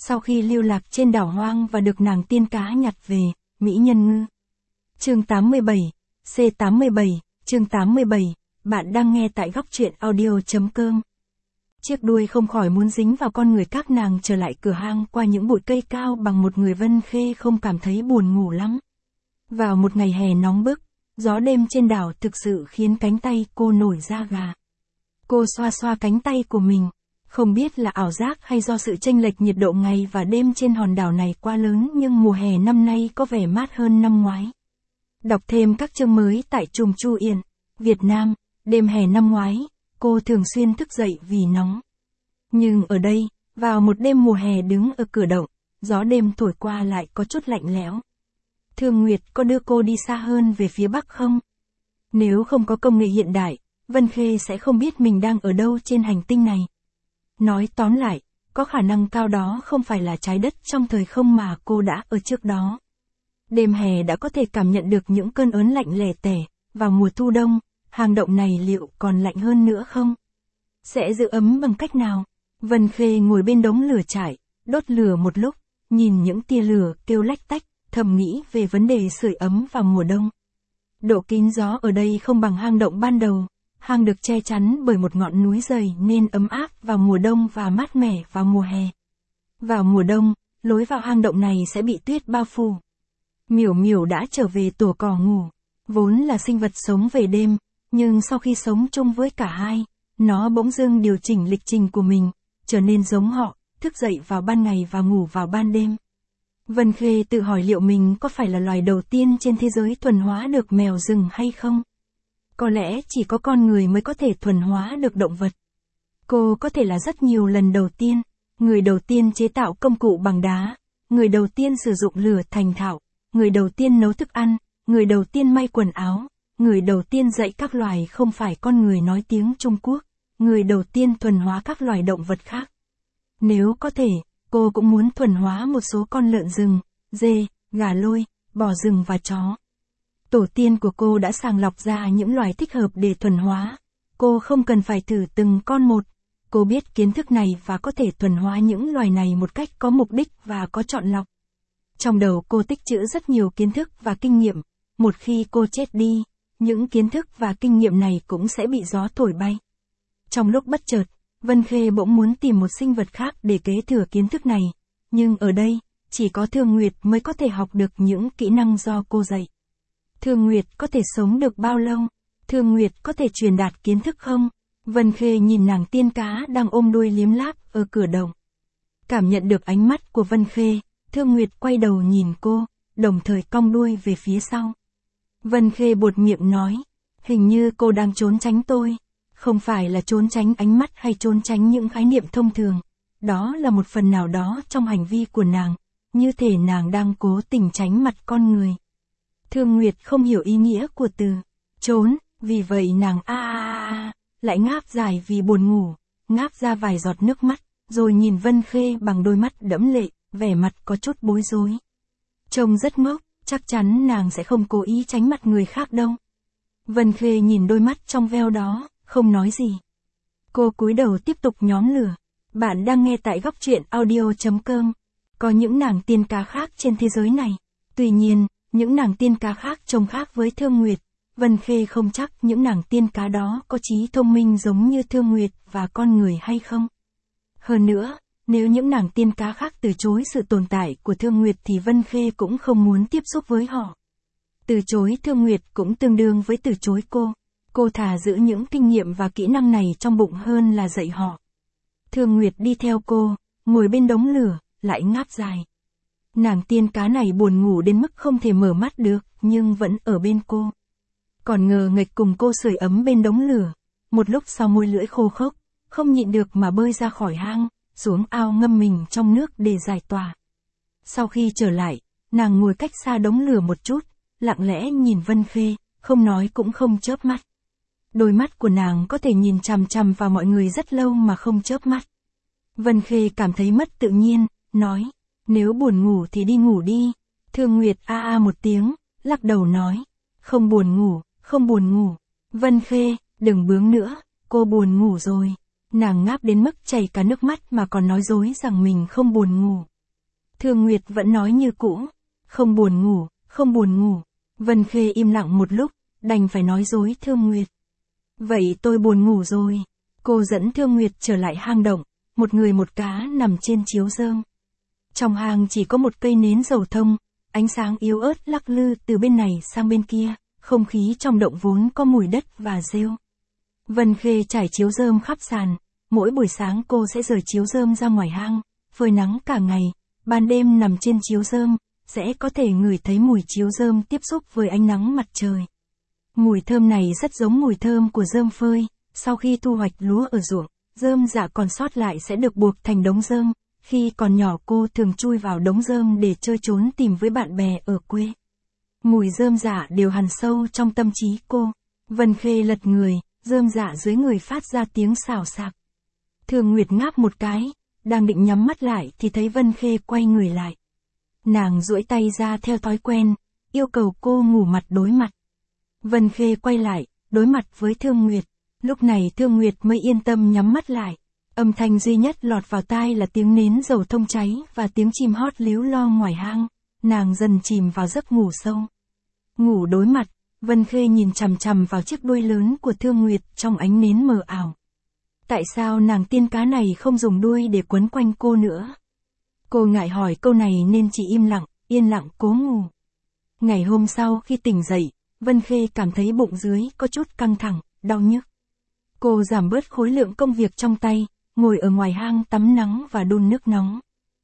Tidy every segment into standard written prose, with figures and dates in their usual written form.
sau khi lưu lạc trên đảo hoang và được nàng tiên cá nhặt về, mỹ nhân ngư. Chương 87, C87, chương 87, bạn đang nghe tại góc truyện audio.com. Chiếc đuôi không khỏi muốn dính vào con người các nàng trở lại cửa hang qua những bụi cây cao bằng một người. Vân Khê không cảm thấy buồn ngủ lắm. Vào một ngày hè nóng bức, gió đêm trên đảo thực sự khiến cánh tay cô nổi da gà. Cô xoa xoa cánh tay của mình, không biết là ảo giác hay do sự chênh lệch nhiệt độ ngày và đêm trên hòn đảo này quá lớn, nhưng mùa hè năm nay có vẻ mát hơn năm ngoái. Đọc thêm các chương mới tại Chùm Chu Yên, Việt Nam, đêm hè năm ngoái, cô thường xuyên thức dậy vì nóng. Nhưng ở đây, vào một đêm mùa hè đứng ở cửa động, gió đêm thổi qua lại có chút lạnh lẽo. Thương Nguyệt có đưa cô đi xa hơn về phía Bắc không? Nếu không có công nghệ hiện đại, Vân Khê sẽ không biết mình đang ở đâu trên hành tinh này. Nói tóm lại, có khả năng cao đó không phải là trái đất trong thời không mà cô đã ở trước đó. Đêm hè đã có thể cảm nhận được những cơn ớn lạnh lẻ tẻ, vào mùa thu đông, hang động này liệu còn lạnh hơn nữa không? Sẽ giữ ấm bằng cách nào? Vân Khê ngồi bên đống lửa trại, đốt lửa một lúc, nhìn những tia lửa kêu lách tách, thầm nghĩ về vấn đề sưởi ấm vào mùa đông. Độ kín gió ở đây không bằng hang động ban đầu, hang được che chắn bởi một ngọn núi dày nên ấm áp vào mùa đông và mát mẻ vào mùa hè. Vào mùa đông, lối vào hang động này sẽ bị tuyết bao phủ. Miểu Miểu đã trở về tổ cỏ ngủ, vốn là sinh vật sống về đêm, nhưng sau khi sống chung với cả hai, nó bỗng dưng điều chỉnh lịch trình của mình, trở nên giống họ, thức dậy vào ban ngày và ngủ vào ban đêm. Vân Khê tự hỏi liệu mình có phải là loài đầu tiên trên thế giới thuần hóa được mèo rừng hay không? Có lẽ chỉ có con người mới có thể thuần hóa được động vật. Cô có thể là rất nhiều lần đầu tiên, người đầu tiên chế tạo công cụ bằng đá, người đầu tiên sử dụng lửa thành thạo, người đầu tiên nấu thức ăn, người đầu tiên may quần áo, người đầu tiên dạy các loài không phải con người nói tiếng Trung Quốc, người đầu tiên thuần hóa các loài động vật khác. Nếu có thể, cô cũng muốn thuần hóa một số con lợn rừng, dê, gà lôi, bò rừng và chó. Tổ tiên của cô đã sàng lọc ra những loài thích hợp để thuần hóa. Cô không cần phải thử từng con một. Cô biết kiến thức này và có thể thuần hóa những loài này một cách có mục đích và có chọn lọc. Trong đầu cô tích trữ rất nhiều kiến thức và kinh nghiệm. Một khi cô chết đi, những kiến thức và kinh nghiệm này cũng sẽ bị gió thổi bay. Trong lúc bất chợt, Vân Khê bỗng muốn tìm một sinh vật khác để kế thừa kiến thức này. Nhưng ở đây, chỉ có Thương Nguyệt mới có thể học được những kỹ năng do cô dạy. Thương Nguyệt có thể sống được bao lâu? Thương Nguyệt có thể truyền đạt kiến thức không? Vân Khê nhìn nàng tiên cá đang ôm đuôi liếm láp ở cửa động. Cảm nhận được ánh mắt của Vân Khê, Thương Nguyệt quay đầu nhìn cô, đồng thời cong đuôi về phía sau. Vân Khê buột miệng nói, hình như cô đang trốn tránh tôi. Không phải là trốn tránh ánh mắt hay trốn tránh những khái niệm thông thường. Đó là một phần nào đó trong hành vi của nàng, như thể nàng đang cố tình tránh mặt con người. Thương Nguyệt không hiểu ý nghĩa của từ trốn, vì vậy nàng lại ngáp dài vì buồn ngủ, ngáp ra vài giọt nước mắt, rồi nhìn Vân Khê bằng đôi mắt đẫm lệ, vẻ mặt có chút bối rối. Trông rất ngốc, chắc chắn nàng sẽ không cố ý tránh mặt người khác đâu. Vân Khê nhìn đôi mắt trong veo đó, không nói gì. Cô cúi đầu tiếp tục nhóm lửa. Bạn đang nghe tại góc truyện audio.com. Có những nàng tiên cá khác trên thế giới này. Tuy nhiên, những nàng tiên cá khác trông khác với Thương Nguyệt. Vân Khê không chắc những nàng tiên cá đó có trí thông minh giống như Thương Nguyệt và con người hay không. Hơn nữa, nếu những nàng tiên cá khác từ chối sự tồn tại của Thương Nguyệt thì Vân Khê cũng không muốn tiếp xúc với họ. Từ chối Thương Nguyệt cũng tương đương với từ chối cô. Cô thà giữ những kinh nghiệm và kỹ năng này trong bụng hơn là dạy họ. Thương Nguyệt đi theo cô, ngồi bên đống lửa, lại ngáp dài. Nàng tiên cá này buồn ngủ đến mức không thể mở mắt được, nhưng vẫn ở bên cô. Còn ngờ nghệch cùng cô sưởi ấm bên đống lửa. Một lúc sau môi lưỡi khô khốc, không nhịn được mà bơi ra khỏi hang, xuống ao ngâm mình trong nước để giải tỏa. Sau khi trở lại, nàng ngồi cách xa đống lửa một chút, lặng lẽ nhìn Vân Khê, không nói cũng không chớp mắt. Đôi mắt của nàng có thể nhìn chằm chằm vào mọi người rất lâu mà không chớp mắt. Vân Khê cảm thấy mất tự nhiên, nói, nếu buồn ngủ thì đi ngủ đi. Thương Nguyệt một tiếng, lắc đầu nói, không buồn ngủ, không buồn ngủ. Vân Khê, đừng bướng nữa, cô buồn ngủ rồi. Nàng ngáp đến mức chảy cả nước mắt mà còn nói dối rằng mình không buồn ngủ. Thương Nguyệt vẫn nói như cũ, không buồn ngủ, không buồn ngủ. Vân Khê im lặng một lúc, đành phải nói dối Thương Nguyệt. Vậy tôi buồn ngủ rồi. Cô dẫn Thương Nguyệt trở lại hang động, một người một cá nằm trên chiếu rơm. Trong hang chỉ có một cây nến dầu thông, ánh sáng yếu ớt lắc lư từ bên này sang bên kia, không khí trong động vốn có mùi đất và rêu. Vân Khê trải chiếu rơm khắp sàn, mỗi buổi sáng cô sẽ rời chiếu rơm ra ngoài hang, phơi nắng cả ngày, ban đêm nằm trên chiếu rơm, sẽ có thể ngửi thấy mùi chiếu rơm tiếp xúc với ánh nắng mặt trời. Mùi thơm này rất giống mùi thơm của rơm phơi, sau khi thu hoạch lúa ở ruộng, rơm rạ còn sót lại sẽ được buộc thành đống rơm. Khi còn nhỏ cô thường chui vào đống rơm để chơi trốn tìm với bạn bè ở quê. Mùi rơm rạ đều hằn sâu trong tâm trí cô. Vân Khê lật người, rơm rạ dưới người phát ra tiếng xào xạc. Thương Nguyệt ngáp một cái, đang định nhắm mắt lại thì thấy Vân Khê quay người lại. Nàng duỗi tay ra theo thói quen, yêu cầu cô ngủ mặt đối mặt. Vân Khê quay lại, đối mặt với Thương Nguyệt. Lúc này Thương Nguyệt mới yên tâm nhắm mắt lại. Âm thanh duy nhất lọt vào tai là tiếng nến dầu thông cháy và tiếng chim hót líu lo ngoài hang. Nàng dần chìm vào giấc ngủ sâu. Ngủ đối mặt, Vân Khê nhìn chằm chằm vào chiếc đuôi lớn của Thương Nguyệt trong ánh nến mờ ảo. Tại sao nàng tiên cá này không dùng đuôi để quấn quanh cô nữa? Cô ngại hỏi câu này nên chỉ im lặng, yên lặng cố ngủ. Ngày hôm sau khi tỉnh dậy, Vân Khê cảm thấy bụng dưới có chút căng thẳng, đau nhức. Cô giảm bớt khối lượng công việc trong tay, ngồi ở ngoài hang tắm nắng và đun nước nóng.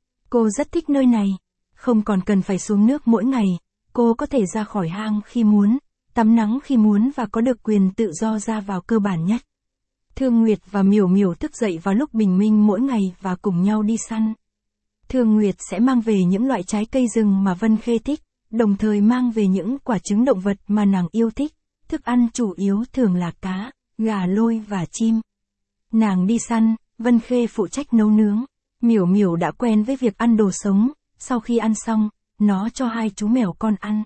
Cô rất thích nơi này, không còn cần phải xuống nước mỗi ngày, cô có thể ra khỏi hang khi muốn, tắm nắng khi muốn và có được quyền tự do ra vào cơ bản nhất. Thương Nguyệt và Miểu Miểu thức dậy vào lúc bình minh mỗi ngày và cùng nhau đi săn. Thương Nguyệt sẽ mang về những loại trái cây rừng mà Vân Khê thích, đồng thời mang về những quả trứng động vật mà nàng yêu thích. Thức ăn chủ yếu thường là cá, gà lôi và chim. Nàng đi săn, Vân Khê phụ trách nấu nướng. Miểu Miểu đã quen với việc ăn đồ sống, sau khi ăn xong, nó cho hai chú mèo con ăn.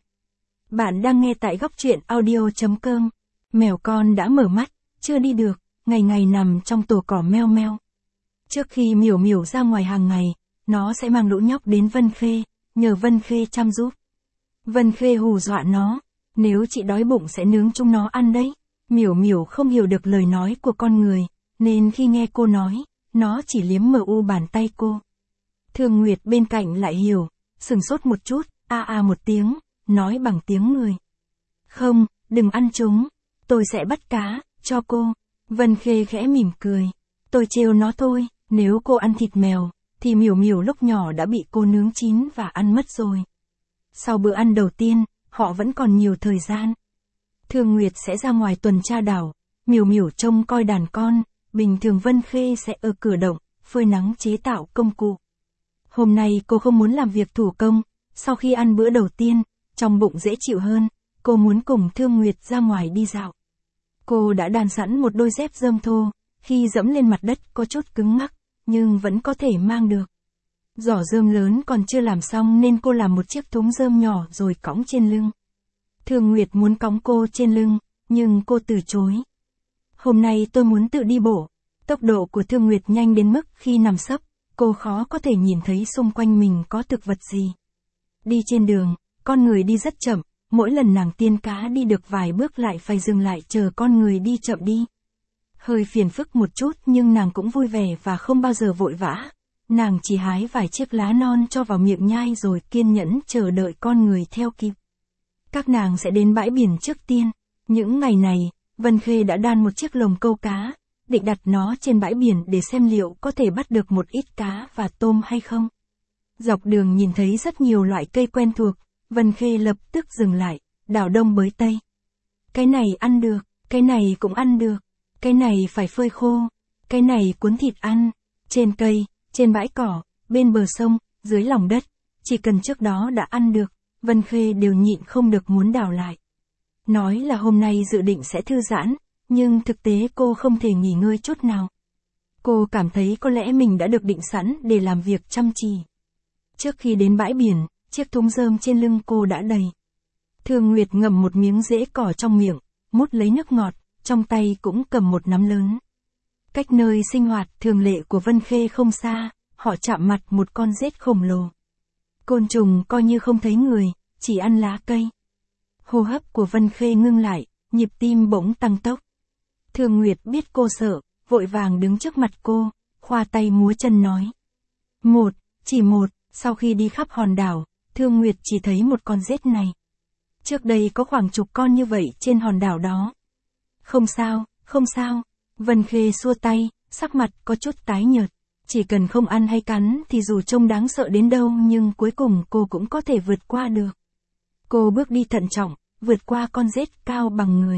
Bạn đang nghe tại góc truyện audio.com. Mèo con đã mở mắt, chưa đi được, ngày ngày nằm trong tổ cỏ meo meo. Trước khi Miểu Miểu ra ngoài hàng ngày, nó sẽ mang lũ nhóc đến Vân Khê, nhờ Vân Khê chăm giúp. Vân Khê hù dọa nó, nếu chị đói bụng sẽ nướng chúng nó ăn đấy. Miểu Miểu không hiểu được lời nói của con người, nên khi nghe cô nói, nó chỉ liếm mờ u bàn tay cô. Thương Nguyệt bên cạnh lại hiểu, sừng sốt một chút, một tiếng, nói bằng tiếng người. Không, đừng ăn chúng, tôi sẽ bắt cá, cho cô. Vân Khê khẽ mỉm cười, tôi trêu nó thôi, nếu cô ăn thịt mèo, thì Miểu Miểu lúc nhỏ đã bị cô nướng chín và ăn mất rồi. Sau bữa ăn đầu tiên, họ vẫn còn nhiều thời gian. Thương Nguyệt sẽ ra ngoài tuần tra đảo, Miểu Miểu trông coi đàn con, bình thường Vân Khê sẽ ở cửa động, phơi nắng chế tạo công cụ. Hôm nay cô không muốn làm việc thủ công, sau khi ăn bữa đầu tiên, trong bụng dễ chịu hơn, cô muốn cùng Thương Nguyệt ra ngoài đi dạo. Cô đã đan sẵn một đôi dép rơm thô, khi dẫm lên mặt đất có chút cứng ngắc, nhưng vẫn có thể mang được. Giỏ rơm lớn còn chưa làm xong nên cô làm một chiếc thúng rơm nhỏ rồi cõng trên lưng. Thương Nguyệt muốn cõng cô trên lưng, nhưng cô từ chối. Hôm nay tôi muốn tự đi bộ. Tốc độ của Thương Nguyệt nhanh đến mức khi nằm sấp, cô khó có thể nhìn thấy xung quanh mình có thực vật gì. Đi trên đường, con người đi rất chậm, mỗi lần nàng tiên cá đi được vài bước lại phải dừng lại chờ con người đi chậm đi. Hơi phiền phức một chút nhưng nàng cũng vui vẻ và không bao giờ vội vã. Nàng chỉ hái vài chiếc lá non cho vào miệng nhai rồi kiên nhẫn chờ đợi con người theo kịp. Các nàng sẽ đến bãi biển trước tiên. Những ngày này, Vân Khê đã đan một chiếc lồng câu cá, định đặt nó trên bãi biển để xem liệu có thể bắt được một ít cá và tôm hay không. Dọc đường nhìn thấy rất nhiều loại cây quen thuộc, Vân Khê lập tức dừng lại, đào đông bới tây. Cái này ăn được, cái này cũng ăn được, cái này phải phơi khô, cái này cuốn thịt ăn, trên cây, trên bãi cỏ, bên bờ sông, dưới lòng đất, chỉ cần trước đó đã ăn được, Vân Khê đều nhịn không được muốn đào lại. Nói là hôm nay dự định sẽ thư giãn, nhưng thực tế cô không thể nghỉ ngơi chút nào. Cô cảm thấy có lẽ mình đã được định sẵn để làm việc chăm chỉ. Trước khi đến bãi biển, chiếc thúng rơm trên lưng cô đã đầy. Thương Nguyệt ngậm một miếng rễ cỏ trong miệng, mút lấy nước ngọt, trong tay cũng cầm một nắm lớn. Cách nơi sinh hoạt thường lệ của Vân Khê không xa, họ chạm mặt một con rết khổng lồ. Côn trùng coi như không thấy người, chỉ ăn lá cây. Hô hấp của Vân Khê ngưng lại, nhịp tim bỗng tăng tốc. Thương Nguyệt biết cô sợ, vội vàng đứng trước mặt cô, khoa tay múa chân nói. Chỉ một, sau khi đi khắp hòn đảo, Thương Nguyệt chỉ thấy một con rết này. Trước đây có khoảng chục con như vậy trên hòn đảo đó. Không sao, Vân Khê xua tay, sắc mặt có chút tái nhợt. Chỉ cần không ăn hay cắn thì dù trông đáng sợ đến đâu nhưng cuối cùng cô cũng có thể vượt qua được. Cô bước đi thận trọng, vượt qua con rết cao bằng người.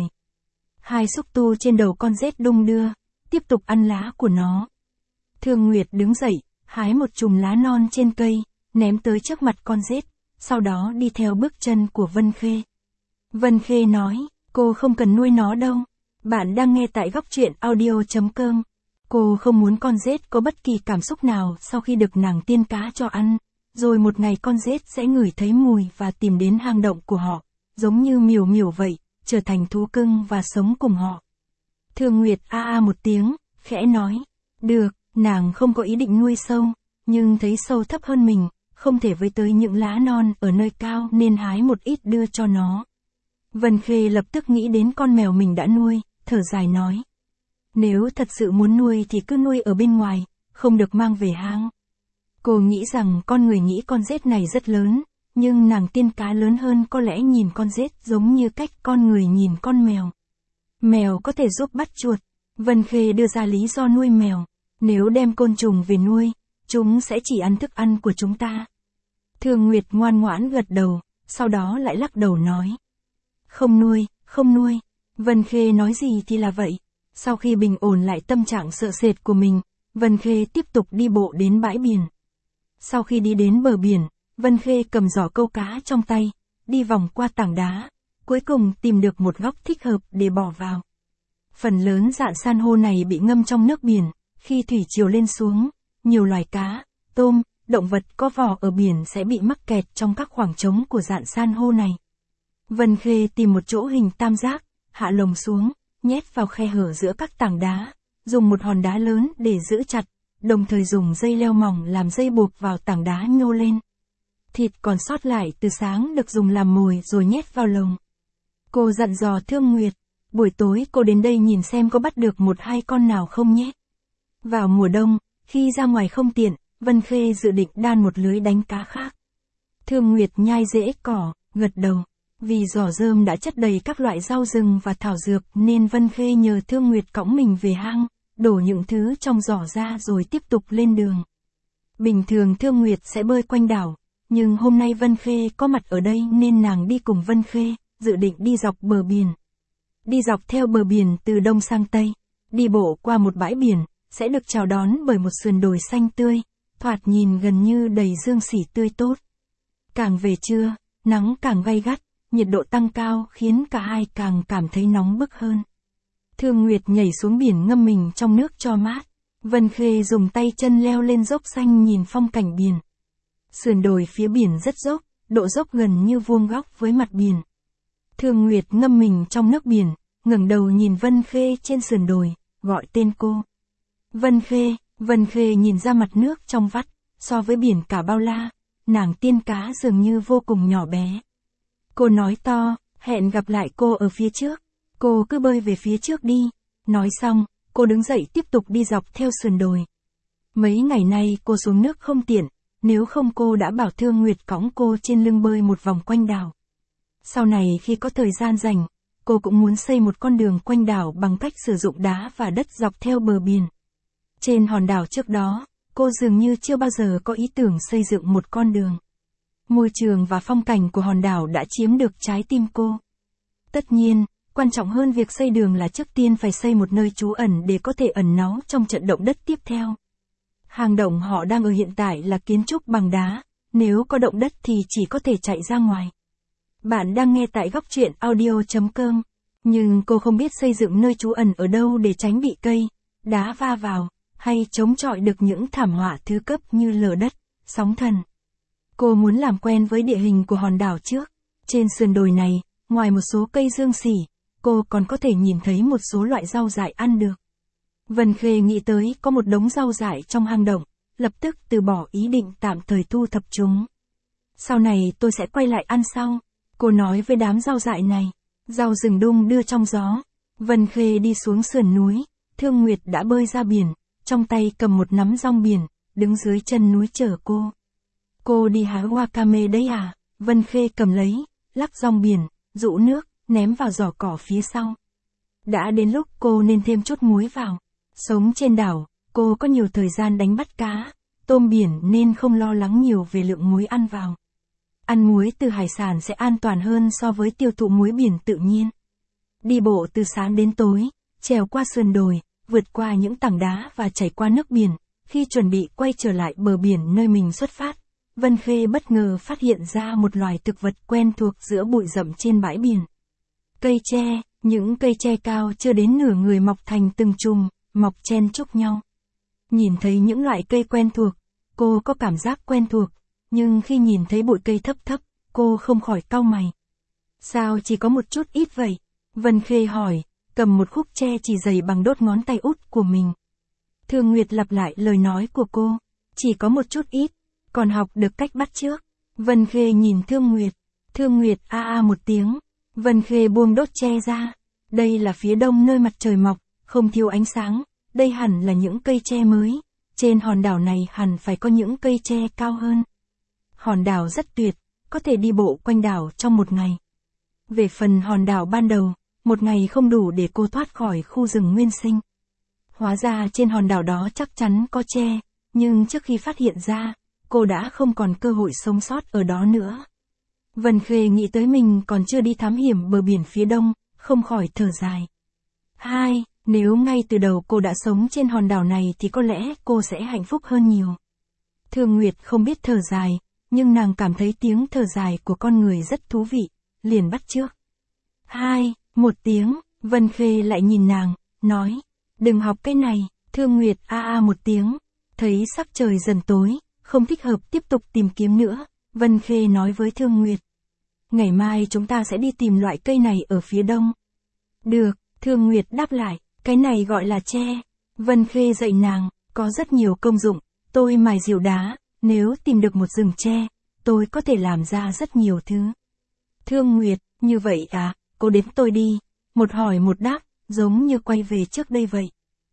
Hai xúc tu trên đầu con rết đung đưa, tiếp tục ăn lá của nó. Thương Nguyệt đứng dậy, hái một chùm lá non trên cây, ném tới trước mặt con rết, sau đó đi theo bước chân của Vân Khê. Vân Khê nói, cô không cần nuôi nó đâu. Bạn đang nghe tại góc truyện audio.com. Cô không muốn con rết có bất kỳ cảm xúc nào sau khi được nàng tiên cá cho ăn. Rồi một ngày con rết sẽ ngửi thấy mùi và tìm đến hang động của họ, giống như miểu miểu vậy, trở thành thú cưng và sống cùng họ. Thương Nguyệt a một tiếng, khẽ nói, được, nàng không có ý định nuôi sâu, nhưng thấy sâu thấp hơn mình, không thể với tới những lá non ở nơi cao nên hái một ít đưa cho nó. Vân Khê lập tức nghĩ đến con mèo mình đã nuôi, thở dài nói. Nếu thật sự muốn nuôi thì cứ nuôi ở bên ngoài, không được mang về hang. Cô nghĩ rằng con người nghĩ con rết này rất lớn, nhưng nàng tiên cá lớn hơn có lẽ nhìn con rết giống như cách con người nhìn con mèo. Mèo có thể giúp bắt chuột. Vân Khê đưa ra lý do nuôi mèo. Nếu đem côn trùng về nuôi, chúng sẽ chỉ ăn thức ăn của chúng ta. Thương Nguyệt ngoan ngoãn gật đầu, sau đó lại lắc đầu nói. Không nuôi. Vân Khê nói gì thì là vậy. Sau khi bình ổn lại tâm trạng sợ sệt của mình, Vân Khê tiếp tục đi bộ đến bãi biển. Sau khi đi đến bờ biển, Vân Khê cầm giỏ câu cá trong tay, đi vòng qua tảng đá, cuối cùng tìm được một góc thích hợp để bỏ vào. Phần lớn rạn san hô này bị ngâm trong nước biển, khi thủy triều lên xuống, nhiều loài cá, tôm, động vật có vỏ ở biển sẽ bị mắc kẹt trong các khoảng trống của rạn san hô này. Vân Khê tìm một chỗ hình tam giác, hạ lồng xuống, nhét vào khe hở giữa các tảng đá, dùng một hòn đá lớn để giữ chặt, đồng thời dùng dây leo mỏng làm dây buộc vào tảng đá nhô lên. Thịt còn sót lại từ sáng được dùng làm mồi rồi nhét vào lồng. Cô dặn dò Thương Nguyệt, buổi tối cô đến đây nhìn xem có bắt được một hai con nào không nhé. Vào mùa đông, khi ra ngoài không tiện, Vân Khê dự định đan một lưới đánh cá khác. Thương Nguyệt nhai rễ cỏ, gật đầu. Vì giỏ rơm đã chất đầy các loại rau rừng và thảo dược nên Vân Khê nhờ Thương Nguyệt cõng mình về hang, đổ những thứ trong giỏ ra rồi tiếp tục lên đường. Bình thường Thương Nguyệt sẽ bơi quanh đảo, nhưng hôm nay Vân Khê có mặt ở đây nên nàng đi cùng Vân Khê, dự định đi dọc bờ biển. Đi dọc theo bờ biển từ đông sang tây, đi bộ qua một bãi biển, sẽ được chào đón bởi một sườn đồi xanh tươi, thoạt nhìn gần như đầy dương xỉ tươi tốt. Càng về trưa, nắng càng gay gắt, nhiệt độ tăng cao khiến cả hai càng cảm thấy nóng bức hơn. Thương Nguyệt nhảy xuống biển ngâm mình trong nước cho mát. Vân Khê dùng tay chân leo lên dốc xanh nhìn phong cảnh biển. Sườn đồi phía biển rất dốc, độ dốc gần như vuông góc với mặt biển. Thương Nguyệt ngâm mình trong nước biển, ngẩng đầu nhìn Vân Khê trên sườn đồi, gọi tên cô. Vân Khê nhìn ra mặt nước trong vắt, so với biển cả bao la, nàng tiên cá dường như vô cùng nhỏ bé. Cô nói to, hẹn gặp lại cô ở phía trước, cô cứ bơi về phía trước đi. Nói xong, cô đứng dậy tiếp tục đi dọc theo sườn đồi. Mấy ngày nay cô xuống nước không tiện, nếu không cô đã bảo Thương Nguyệt cõng cô trên lưng bơi một vòng quanh đảo. Sau này khi có thời gian rảnh, cô cũng muốn xây một con đường quanh đảo bằng cách sử dụng đá và đất dọc theo bờ biển. Trên hòn đảo trước đó, cô dường như chưa bao giờ có ý tưởng xây dựng một con đường. Môi trường và phong cảnh của hòn đảo đã chiếm được trái tim cô. Tất nhiên, quan trọng hơn việc xây đường là trước tiên phải xây một nơi trú ẩn để có thể ẩn náu trong trận động đất tiếp theo. Hang động họ đang ở hiện tại là kiến trúc bằng đá, nếu có động đất thì chỉ có thể chạy ra ngoài. Bạn đang nghe tại góc truyện audio.com, nhưng cô không biết xây dựng nơi trú ẩn ở đâu để tránh bị cây, đá va vào, hay chống chọi được những thảm họa thứ cấp như lở đất, sóng thần. Cô muốn làm quen với địa hình của hòn đảo trước. Trên sườn đồi này, ngoài một số cây dương xỉ, cô còn có thể nhìn thấy một số loại rau dại ăn được. Vân Khê nghĩ tới có một đống rau dại trong hang động, lập tức từ bỏ ý định tạm thời thu thập chúng. Sau này tôi sẽ quay lại ăn sau. Cô nói với đám rau dại này. Rau rừng đung đưa trong gió. Vân Khê đi xuống sườn núi. Thương Nguyệt đã bơi ra biển, trong tay cầm một nắm rong biển, đứng dưới chân núi chờ cô. Cô đi hái wakame đấy à? Vân Khê cầm lấy, lắc rong biển, rũ nước, ném vào giỏ cỏ phía sau. Đã đến lúc cô nên thêm chút muối vào. Sống trên đảo, cô có nhiều thời gian đánh bắt cá, tôm biển nên không lo lắng nhiều về lượng muối ăn vào. Ăn muối từ hải sản sẽ an toàn hơn so với tiêu thụ muối biển tự nhiên. Đi bộ từ sáng đến tối, trèo qua sườn đồi, vượt qua những tảng đá và chảy qua nước biển, khi chuẩn bị quay trở lại bờ biển nơi mình xuất phát, Vân Khê bất ngờ phát hiện ra một loài thực vật quen thuộc giữa bụi rậm trên bãi biển. Cây tre, những cây tre cao chưa đến nửa người mọc thành từng chùm, mọc chen chúc nhau. Nhìn thấy những loại cây quen thuộc, cô có cảm giác quen thuộc, nhưng khi nhìn thấy bụi cây thấp thấp, cô không khỏi cau mày. Sao chỉ có một chút ít vậy? Vân Khê hỏi, cầm một khúc tre chỉ dày bằng đốt ngón tay út của mình. Thương Nguyệt lặp lại lời nói của cô, chỉ có một chút ít, còn học được cách bắt chước. Vân Khê nhìn Thương Nguyệt a a một tiếng. Vân Khê buông đốt tre ra. Đây là phía đông nơi mặt trời mọc, không thiếu ánh sáng, đây hẳn là những cây tre mới. Trên hòn đảo này hẳn phải có những cây tre cao hơn. Hòn đảo rất tuyệt, có thể đi bộ quanh đảo trong một ngày. Về phần hòn đảo ban đầu, một ngày không đủ để cô thoát khỏi khu rừng nguyên sinh. Hóa ra trên hòn đảo đó chắc chắn có tre, nhưng trước khi phát hiện ra, cô đã không còn cơ hội sống sót ở đó nữa. Vân Khê nghĩ tới mình còn chưa đi thám hiểm bờ biển phía đông, không khỏi thở dài. Nếu ngay từ đầu cô đã sống trên hòn đảo này thì có lẽ cô sẽ hạnh phúc hơn nhiều. Thương Nguyệt không biết thở dài, nhưng nàng cảm thấy tiếng thở dài của con người rất thú vị, liền bắt chước. Một tiếng, Vân Khê lại nhìn nàng, nói, đừng học cái này. Thương Nguyệt a a một tiếng, thấy sắc trời dần tối, không thích hợp tiếp tục tìm kiếm nữa, Vân Khê nói với Thương Nguyệt. Ngày mai chúng ta sẽ đi tìm loại cây này ở phía đông. Được, Thương Nguyệt đáp lại, cái này gọi là tre. Vân Khê dạy nàng, có rất nhiều công dụng, tôi mài rìu đá, nếu tìm được một rừng tre, tôi có thể làm ra rất nhiều thứ. Thương Nguyệt, như vậy à, cô đếm tôi đi, một hỏi một đáp, giống như quay về trước đây vậy.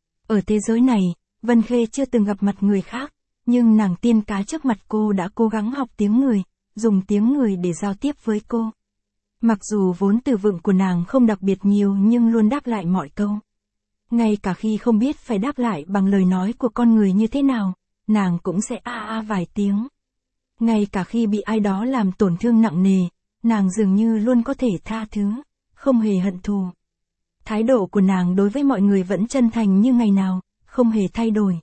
Ở thế giới này, Vân Khê chưa từng gặp mặt người khác, nhưng nàng tiên cá trước mặt cô đã cố gắng học tiếng người, dùng tiếng người để giao tiếp với cô. Mặc dù vốn từ vựng của nàng không đặc biệt nhiều nhưng luôn đáp lại mọi câu. Ngay cả khi không biết phải đáp lại bằng lời nói của con người như thế nào, nàng cũng sẽ a a vài tiếng. Ngay cả khi bị ai đó làm tổn thương nặng nề, nàng dường như luôn có thể tha thứ, không hề hận thù. Thái độ của nàng đối với mọi người vẫn chân thành như ngày nào, không hề thay đổi.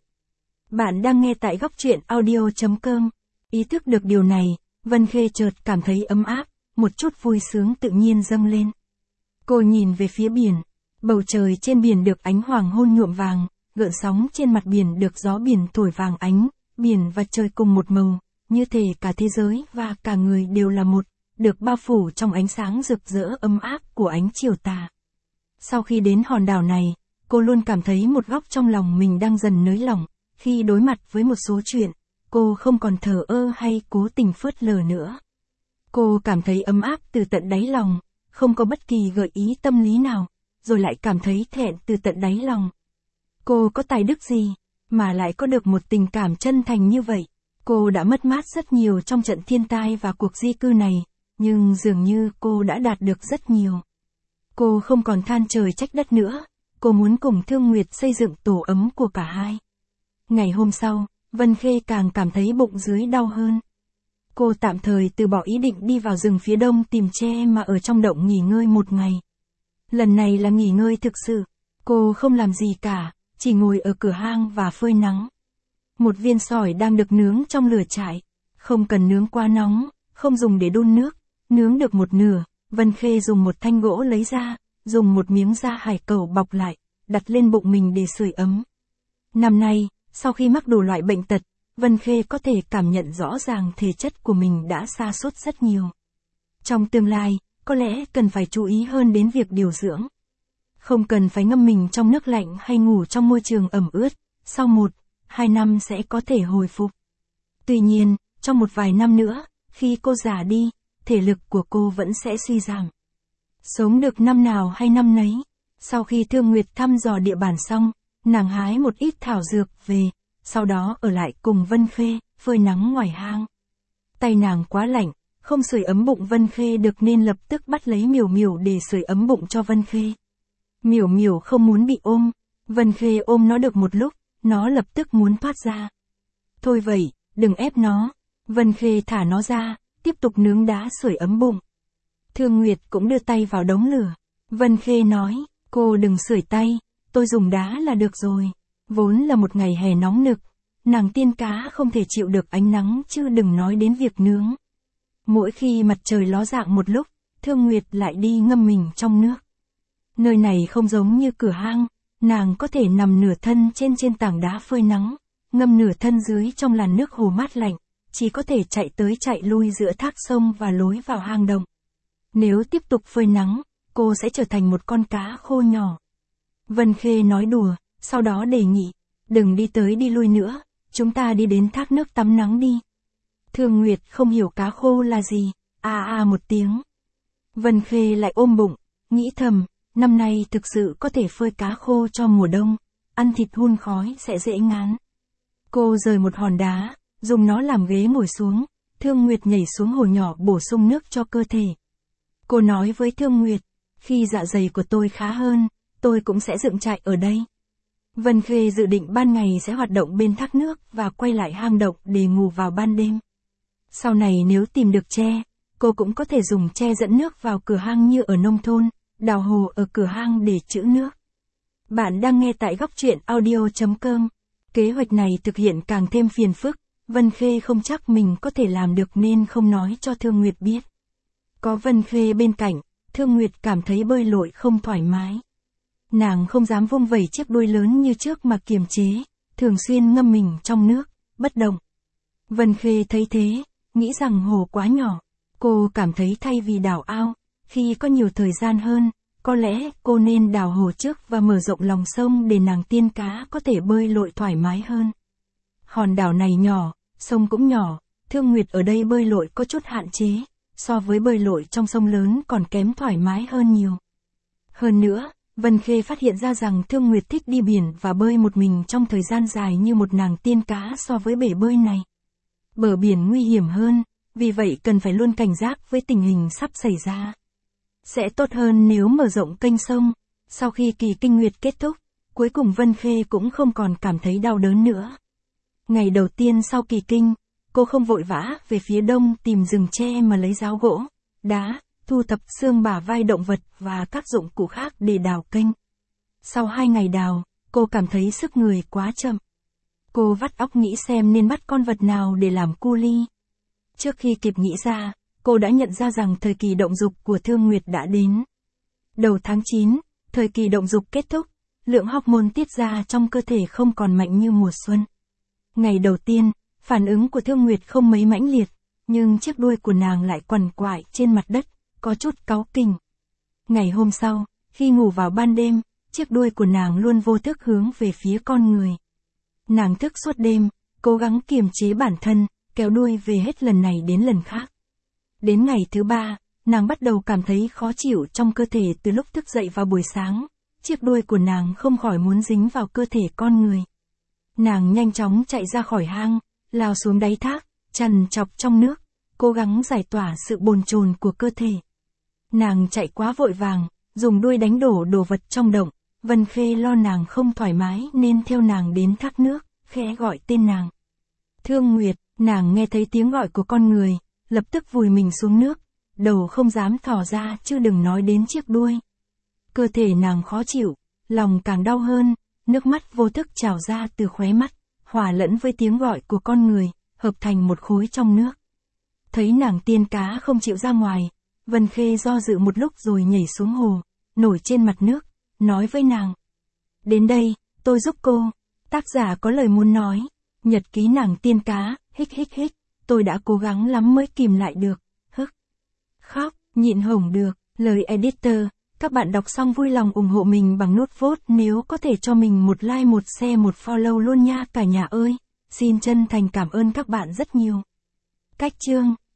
Bạn đang nghe tại góc truyện audio.com. Ý thức được điều này, Vân Khê chợt cảm thấy ấm áp, một chút vui sướng tự nhiên dâng lên. Cô nhìn về phía biển, bầu trời trên biển được ánh hoàng hôn nhuộm vàng, gợn sóng trên mặt biển được gió biển thổi vàng ánh, biển và trời cùng một màu, như thể cả thế giới và cả người đều là một, được bao phủ trong ánh sáng rực rỡ ấm áp của ánh chiều tà. Sau khi đến hòn đảo này, cô luôn cảm thấy một góc trong lòng mình đang dần nới lỏng, khi đối mặt với một số chuyện, cô không còn thờ ơ hay cố tình phớt lờ nữa. Cô cảm thấy ấm áp từ tận đáy lòng, không có bất kỳ gợi ý tâm lý nào, rồi lại cảm thấy thẹn từ tận đáy lòng. Cô có tài đức gì, mà lại có được một tình cảm chân thành như vậy? Cô đã mất mát rất nhiều trong trận thiên tai và cuộc di cư này, nhưng dường như cô đã đạt được rất nhiều. Cô không còn than trời trách đất nữa, cô muốn cùng Thương Nguyệt xây dựng tổ ấm của cả hai. Ngày hôm sau, Vân Khê càng cảm thấy bụng dưới đau hơn. Cô tạm thời từ bỏ ý định đi vào rừng phía đông tìm tre mà ở trong động nghỉ ngơi một ngày. Lần này là nghỉ ngơi thực sự, cô không làm gì cả, chỉ ngồi ở cửa hang và phơi nắng. Một viên sỏi đang được nướng trong lửa trại, không cần nướng quá nóng, không dùng để đun nước, nướng được một nửa, Vân Khê dùng một thanh gỗ lấy ra, dùng một miếng da hải cẩu bọc lại, đặt lên bụng mình để sưởi ấm. Năm nay, sau khi mắc đủ loại bệnh tật, Vân Khê có thể cảm nhận rõ ràng thể chất của mình đã sa sút rất nhiều. Trong tương lai, có lẽ cần phải chú ý hơn đến việc điều dưỡng. Không cần phải ngâm mình trong nước lạnh hay ngủ trong môi trường ẩm ướt, sau 1-2 năm sẽ có thể hồi phục. Tuy nhiên, trong một vài năm nữa, khi cô già đi, thể lực của cô vẫn sẽ suy giảm. Sống được năm nào hay năm nấy. Sau khi Thương Nguyệt thăm dò địa bàn xong, nàng hái một ít thảo dược về, sau đó ở lại cùng Vân Khê, phơi nắng ngoài hang. Tay nàng quá lạnh, không sưởi ấm bụng Vân Khê được nên lập tức bắt lấy Miểu Miểu để sưởi ấm bụng cho Vân Khê. Miểu Miểu không muốn bị ôm, Vân Khê ôm nó được một lúc, nó lập tức muốn thoát ra. Thôi vậy, đừng ép nó. Vân Khê thả nó ra, tiếp tục nướng đá sưởi ấm bụng. Thương Nguyệt cũng đưa tay vào đống lửa. Vân Khê nói, cô đừng sưởi tay, tôi dùng đá là được rồi. Vốn là một ngày hè nóng nực, nàng tiên cá không thể chịu được ánh nắng chứ đừng nói đến việc nướng. Mỗi khi mặt trời ló dạng một lúc, Thương Nguyệt lại đi ngâm mình trong nước. Nơi này không giống như cửa hang, nàng có thể nằm nửa thân trên tảng đá phơi nắng, ngâm nửa thân dưới trong làn nước hồ mát lạnh, chỉ có thể chạy tới chạy lui giữa thác sông và lối vào hang động. Nếu tiếp tục phơi nắng, cô sẽ trở thành một con cá khô nhỏ. Vân Khê nói đùa, sau đó đề nghị, đừng đi tới đi lui nữa, chúng ta đi đến thác nước tắm nắng đi. Thương Nguyệt không hiểu cá khô là gì, một tiếng. Vân Khê lại ôm bụng, nghĩ thầm, năm nay thực sự có thể phơi cá khô cho mùa đông, ăn thịt hun khói sẽ dễ ngán. Cô rời một hòn đá, dùng nó làm ghế ngồi xuống, Thương Nguyệt nhảy xuống hồ nhỏ bổ sung nước cho cơ thể. Cô nói với Thương Nguyệt, khi dạ dày của tôi khá hơn, tôi cũng sẽ dựng trại ở đây. Vân Khê dự định ban ngày sẽ hoạt động bên thác nước và quay lại hang động để ngủ vào ban đêm. Sau này nếu tìm được tre, cô cũng có thể dùng tre dẫn nước vào cửa hang như ở nông thôn, đào hồ ở cửa hang để trữ nước. Bạn đang nghe tại góc truyện audio.com. Kế hoạch này thực hiện càng thêm phiền phức, Vân Khê không chắc mình có thể làm được nên không nói cho Thương Nguyệt biết. Có Vân Khê bên cạnh, Thương Nguyệt cảm thấy bơi lội không thoải mái. Nàng không dám vung vẩy chiếc đuôi lớn như trước mà kiềm chế, thường xuyên ngâm mình trong nước, bất động. Vân Khê thấy thế, nghĩ rằng hồ quá nhỏ. Cô cảm thấy thay vì đào ao, khi có nhiều thời gian hơn, có lẽ cô nên đào hồ trước và mở rộng lòng sông để nàng tiên cá có thể bơi lội thoải mái hơn. Hòn đảo này nhỏ, sông cũng nhỏ, Thương Nguyệt ở đây bơi lội có chút hạn chế, so với bơi lội trong sông lớn còn kém thoải mái hơn nhiều. Hơn nữa, Vân Khê phát hiện ra rằng Thương Nguyệt thích đi biển và bơi một mình trong thời gian dài như một nàng tiên cá so với bể bơi này. Bờ biển nguy hiểm hơn, vì vậy cần phải luôn cảnh giác với tình hình sắp xảy ra. Sẽ tốt hơn nếu mở rộng kênh sông. Sau khi kỳ kinh nguyệt kết thúc, cuối cùng Vân Khê cũng không còn cảm thấy đau đớn nữa. Ngày đầu tiên sau kỳ kinh, cô không vội vã về phía đông tìm rừng tre mà lấy giáo gỗ, đá, thu thập xương bả vai động vật và các dụng cụ khác để đào kênh. Sau 2 ngày đào, cô cảm thấy sức người quá chậm. Cô vắt óc nghĩ xem nên bắt con vật nào để làm cu li. Trước khi kịp nghĩ ra, cô đã nhận ra rằng thời kỳ động dục của Thương Nguyệt đã đến. Đầu tháng 9, thời kỳ động dục kết thúc, lượng hormone tiết ra trong cơ thể không còn mạnh như mùa xuân. Ngày đầu tiên, phản ứng của Thương Nguyệt không mấy mãnh liệt, nhưng chiếc đuôi của nàng lại quằn quại trên mặt đất, có chút cáu kỉnh. Ngày hôm sau, khi ngủ vào ban đêm, chiếc đuôi của nàng luôn vô thức hướng về phía con người. Nàng thức suốt đêm, cố gắng kiềm chế bản thân, kéo đuôi về hết lần này đến lần khác. Đến ngày thứ 3, nàng bắt đầu cảm thấy khó chịu trong cơ thể từ lúc thức dậy vào buổi sáng, chiếc đuôi của nàng không khỏi muốn dính vào cơ thể con người. Nàng nhanh chóng chạy ra khỏi hang, lao xuống đáy thác, trằn trọc trong nước, cố gắng giải tỏa sự bồn chồn của cơ thể. Nàng chạy quá vội vàng, dùng đuôi đánh đổ đồ vật trong động. Vân Khê lo nàng không thoải mái nên theo nàng đến thác nước, khẽ gọi tên nàng. Thương Nguyệt, nàng nghe thấy tiếng gọi của con người, lập tức vùi mình xuống nước, đầu không dám thò ra chứ đừng nói đến chiếc đuôi. Cơ thể nàng khó chịu, lòng càng đau hơn, nước mắt vô thức trào ra từ khóe mắt, hòa lẫn với tiếng gọi của con người, hợp thành một khối trong nước. Thấy nàng tiên cá không chịu ra ngoài, Vân Khê do dự một lúc rồi nhảy xuống hồ, nổi trên mặt nước, nói với nàng. Đến đây, tôi giúp cô. Tác giả có lời muốn nói. Nhật ký nàng tiên cá, hích, tôi đã cố gắng lắm mới kìm lại được, khóc, nhịn hổng được, lời editor, các bạn đọc xong vui lòng ủng hộ mình bằng nút vote nếu có thể cho mình một like, một share, một follow luôn nha cả nhà ơi, xin chân thành cảm ơn các bạn rất nhiều. Cách chương